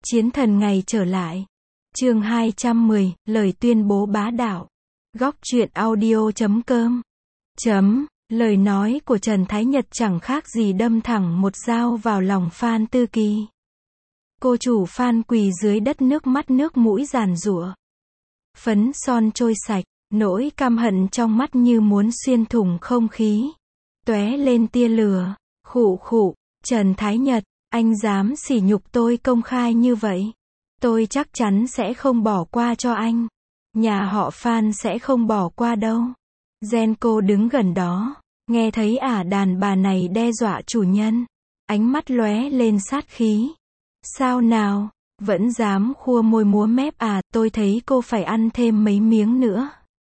Chiến thần ngày trở lại. Chương 210, lời tuyên bố bá đạo. Góc truyện audio.com. Lời nói của Trần Thái Nhật chẳng khác gì đâm thẳng một dao vào lòng Phan Tư Kỳ. Cô chủ Phan quỳ dưới đất, nước mắt nước mũi giàn giụa. Phấn son trôi sạch, nỗi căm hận trong mắt như muốn xuyên thủng không khí. Tóe lên tia lửa. Khụ khụ, Trần Thái Nhật, anh dám sỉ nhục tôi công khai như vậy. Tôi chắc chắn sẽ không bỏ qua cho anh. Nhà họ Phan sẽ không bỏ qua đâu. Genco đứng gần đó, nghe thấy đàn bà này đe dọa chủ nhân. Ánh mắt lóe lên sát khí. Sao nào, vẫn dám khua môi múa mép tôi thấy cô phải ăn thêm mấy miếng nữa.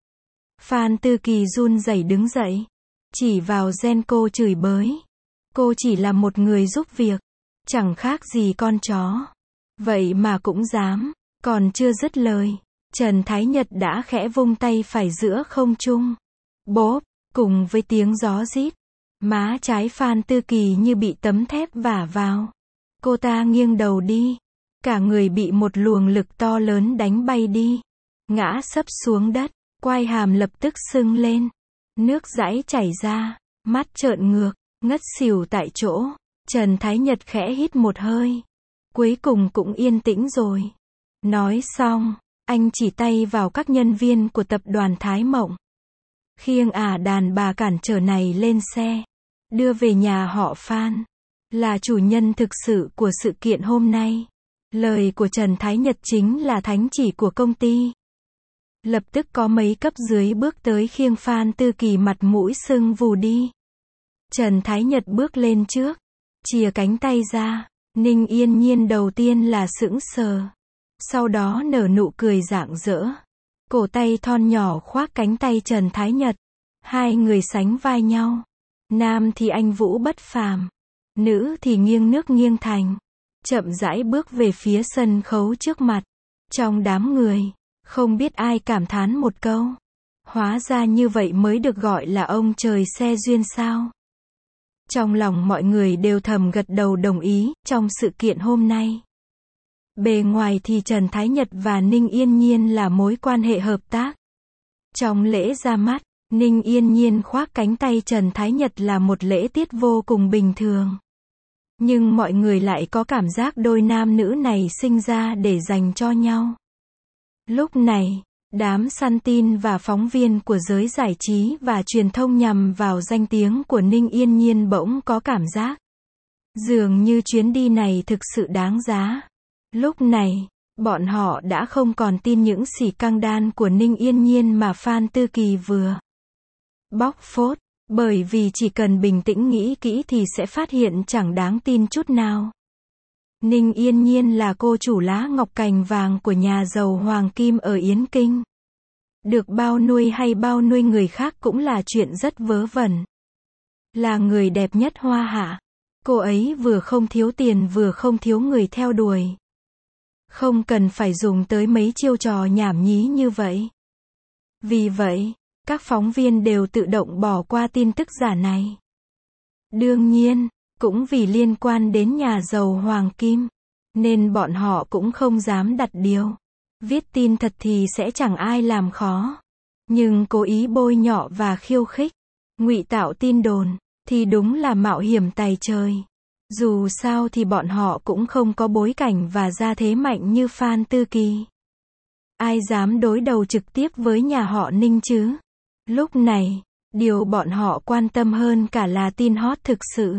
Phan Tư Kỳ run rẩy đứng dậy, chỉ vào Genco chửi bới. Cô chỉ là một người giúp việc, chẳng khác gì con chó. Vậy mà cũng dám. Còn chưa dứt lời, Trần Thái Nhật đã khẽ vung tay phải giữa không trung. Bốp, cùng với tiếng gió rít, má trái Phan Tư Kỳ như bị tấm thép vả vào. Cô ta nghiêng đầu đi, cả người bị một luồng lực to lớn đánh bay đi, ngã sấp xuống đất, quai hàm lập tức sưng lên, nước dãi chảy ra, mắt trợn ngược, ngất xỉu tại chỗ. Trần Thái Nhật khẽ hít một hơi, cuối cùng cũng yên tĩnh rồi. Nói xong, anh chỉ tay vào các nhân viên của tập đoàn Thái Mộng. Khiêng đàn bà cản trở này lên xe, đưa về nhà họ Phan. Là chủ nhân thực sự của sự kiện hôm nay. Lời của Trần Thái Nhật chính là thánh chỉ của công ty. Lập tức có mấy cấp dưới bước tới khiêng Phan Tư Kỳ mặt mũi sưng vù đi. Trần Thái Nhật bước lên trước, chìa cánh tay ra. Ninh Yên Nhiên đầu tiên là sững sờ, sau đó nở nụ cười rạng rỡ. Cổ tay thon nhỏ khoác cánh tay Trần Thái Nhật. Hai người sánh vai nhau. Nam thì anh vũ bất phàm, nữ thì nghiêng nước nghiêng thành. Chậm rãi bước về phía sân khấu trước mặt. Trong đám người, không biết ai cảm thán một câu. Hóa ra như vậy mới được gọi là ông trời xe duyên sao. Trong lòng mọi người đều thầm gật đầu đồng ý. Trong sự kiện hôm nay, bề ngoài thì Trần Thái Nhật và Ninh Yên Nhiên là mối quan hệ hợp tác. Trong lễ ra mắt, Ninh Yên Nhiên khoác cánh tay Trần Thái Nhật là một lễ tiết vô cùng bình thường. Nhưng mọi người lại có cảm giác đôi nam nữ này sinh ra để dành cho nhau. Lúc này, đám săn tin và phóng viên của giới giải trí và truyền thông nhằm vào danh tiếng của Ninh Yên Nhiên bỗng có cảm giác dường như chuyến đi này thực sự đáng giá. Lúc này, bọn họ đã không còn tin những xỉ căng đan của Ninh Yên Nhiên mà Phan Tư Kỳ vừa bóc phốt, bởi vì chỉ cần bình tĩnh nghĩ kỹ thì sẽ phát hiện chẳng đáng tin chút nào. Ninh Yên Nhiên là cô chủ lá ngọc cành vàng của nhà giàu Hoàng Kim ở Yến Kinh. Được bao nuôi hay bao nuôi người khác cũng là chuyện rất vớ vẩn. Là người đẹp nhất Hoa Hạ. Cô ấy vừa không thiếu tiền vừa không thiếu người theo đuổi. Không cần phải dùng tới mấy chiêu trò nhảm nhí như vậy. Vì vậy, các phóng viên đều tự động bỏ qua tin tức giả này. Đương nhiên, cũng vì liên quan đến nhà giàu Hoàng Kim, nên bọn họ cũng không dám đặt điều. Viết tin thật thì sẽ chẳng ai làm khó. Nhưng cố ý bôi nhọ và khiêu khích, ngụy tạo tin đồn, thì đúng là mạo hiểm tày trời. Dù sao thì bọn họ cũng không có bối cảnh và gia thế mạnh như Phan Tư Kỳ. Ai dám đối đầu trực tiếp với nhà họ Ninh chứ? Lúc này, điều bọn họ quan tâm hơn cả là tin hot thực sự.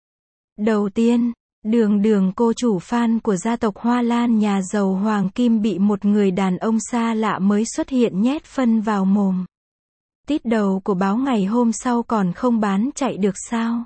Đầu tiên, Đường cô chủ Phan của gia tộc Hoa Lan nhà giàu Hoàng Kim bị một người đàn ông xa lạ mới xuất hiện nhét phân vào mồm. Tít đầu của báo ngày hôm sau còn không bán chạy được sao?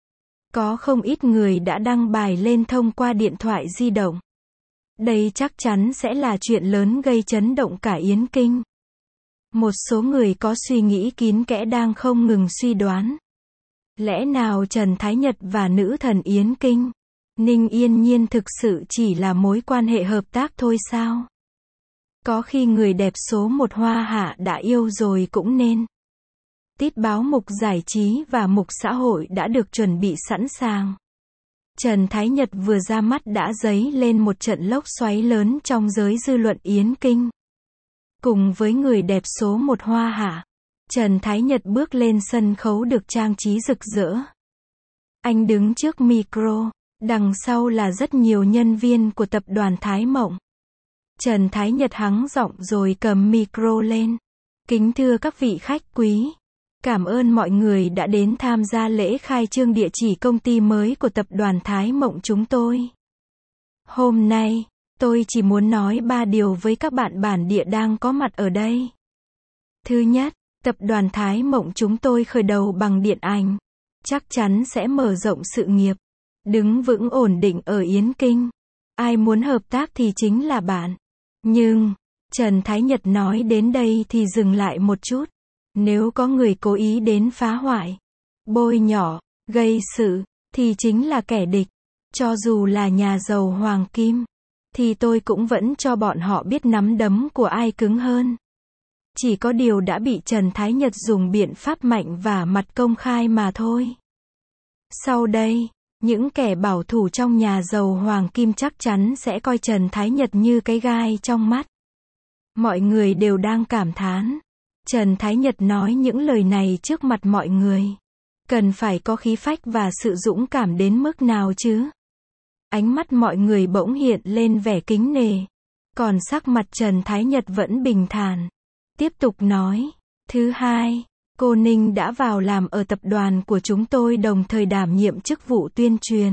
Có không ít người đã đăng bài lên thông qua điện thoại di động. Đây chắc chắn sẽ là chuyện lớn gây chấn động cả Yến Kinh. Một số người có suy nghĩ kín kẽ đang không ngừng suy đoán. Lẽ nào Trần Thái Nhật và nữ thần Yến Kinh, Ninh Yên Nhiên thực sự chỉ là mối quan hệ hợp tác thôi sao? Có khi người đẹp số một Hoa Hạ đã yêu rồi cũng nên. Tít báo mục giải trí và mục xã hội đã được chuẩn bị sẵn sàng. Trần Thái Nhật vừa ra mắt đã dấy lên một trận lốc xoáy lớn trong giới dư luận Yến Kinh. Cùng với người đẹp số 1 Hoa Hạ, Trần Thái Nhật bước lên sân khấu được trang trí rực rỡ. Anh đứng trước micro, đằng sau là rất nhiều nhân viên của tập đoàn Thái Mộng. Trần Thái Nhật hắng giọng rồi cầm micro lên. Kính thưa các vị khách quý, cảm ơn mọi người đã đến tham gia lễ khai trương địa chỉ công ty mới của tập đoàn Thái Mộng chúng tôi. Hôm nay, tôi chỉ muốn nói 3 điều với các bạn bản địa đang có mặt ở đây. Thứ nhất, tập đoàn Thái Mộng chúng tôi khởi đầu bằng điện ảnh. Chắc chắn sẽ mở rộng sự nghiệp, đứng vững ổn định ở Yến Kinh. Ai muốn hợp tác thì chính là bạn. Nhưng, Trần Thái Nhật nói đến đây thì dừng lại một chút. Nếu có người cố ý đến phá hoại, bôi nhọ, gây sự, thì chính là kẻ địch. Cho dù là nhà giàu Hoàng Kim, thì tôi cũng vẫn cho bọn họ biết nắm đấm của ai cứng hơn. Chỉ có điều đã bị Trần Thái Nhật dùng biện pháp mạnh vả mặt công khai mà thôi. Sau đây, những kẻ bảo thủ trong nhà giàu Hoàng Kim chắc chắn sẽ coi Trần Thái Nhật như cái gai trong mắt. Mọi người đều đang cảm thán. Trần Thái Nhật nói những lời này trước mặt mọi người. Cần phải có khí phách và sự dũng cảm đến mức nào chứ? Ánh mắt mọi người bỗng hiện lên vẻ kính nể. Còn sắc mặt Trần Thái Nhật vẫn bình thản. Tiếp tục nói. Thứ hai, cô Ninh đã vào làm ở tập đoàn của chúng tôi đồng thời đảm nhiệm chức vụ tuyên truyền.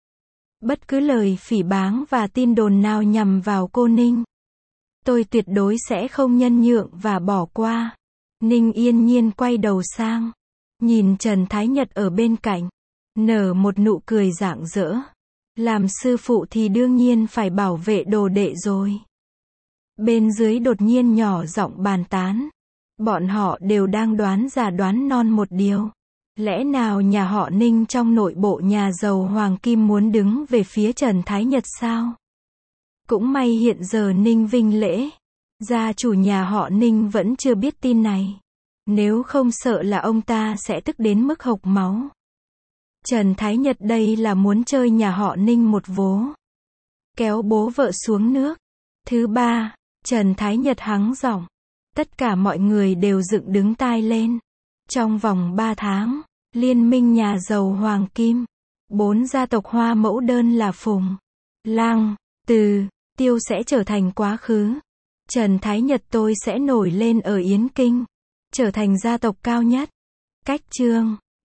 Bất cứ lời phỉ báng và tin đồn nào nhằm vào cô Ninh, tôi tuyệt đối sẽ không nhân nhượng và bỏ qua. Ninh yên nhiên quay đầu sang, nhìn Trần Thái Nhật ở bên cạnh, nở một nụ cười rạng rỡ. Làm sư phụ thì đương nhiên phải bảo vệ đồ đệ rồi. Bên dưới đột nhiên nhỏ giọng bàn tán. Bọn họ đều đang đoán già đoán non một điều. Lẽ nào nhà họ Ninh trong nội bộ nhà giàu Hoàng Kim muốn đứng về phía Trần Thái Nhật sao? Cũng may hiện giờ Ninh Vinh Lễ, gia chủ nhà họ Ninh vẫn chưa biết tin này. Nếu không sợ là ông ta sẽ tức đến mức hộc máu. Trần Thái Nhật đây là muốn chơi nhà họ Ninh một vố. Kéo bố vợ xuống nước. Thứ ba, Trần Thái Nhật hắng giọng. Tất cả mọi người đều dựng đứng tai lên. Trong vòng 3 tháng, liên minh nhà giàu Hoàng Kim, 4 gia tộc Hoa mẫu đơn là Phùng, Lăng, Từ, Tiêu sẽ trở thành quá khứ. Trần Thái Nhật tôi sẽ nổi lên ở Yến Kinh, trở thành gia tộc cao nhất. Cách chương